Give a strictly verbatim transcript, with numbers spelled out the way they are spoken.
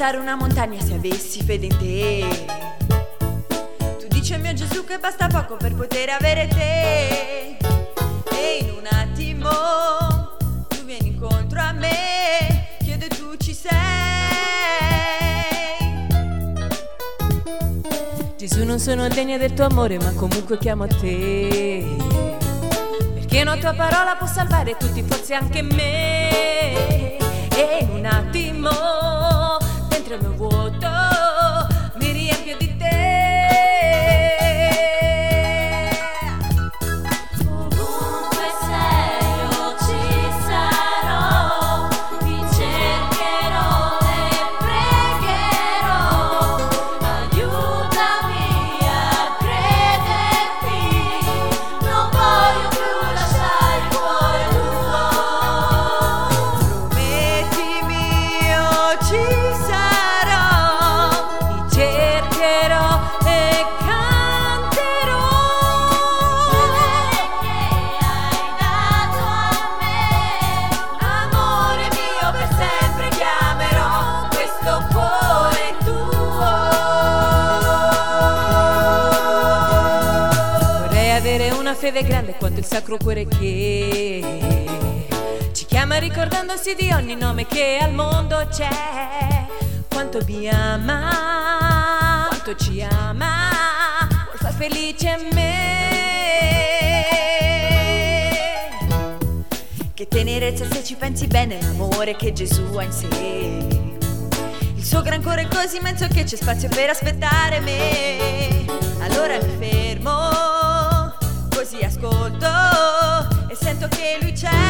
attraversare una montagna se avessi fede in te. Tu dici mio Gesù che basta poco per poter avere te, e in un attimo tu vieni incontro a me, chiedo e tu ci sei. Gesù, non sono degna del tuo amore, ma comunque chiamo te, perché una tua parola può salvare tutti, forse anche me. E in un attimo dentro il mio vuoto mi riempio di te. Ovunque sei io ci sarò, ti cercherò e pregherò, aiutami a crederti, non voglio più lasciare il cuore tuo. Promettimi io ci sarò, ti cercherò e canterò. Che hai dato a me, amore mio, per sempre chiamerò questo cuore tuo. Vorrei avere una fede grande quanto il sacro cuore che ci chiama ricordandosi di ogni nome che al mondo c'è. Quanto mi ama, quanto ci ama, vuol far felice me. Che tenerezza se ci pensi bene, l'amore che Gesù ha in sé. Il suo gran cuore è così immenso che c'è spazio per aspettare me. Allora mi fermo, così ascolto e sento che lui c'è.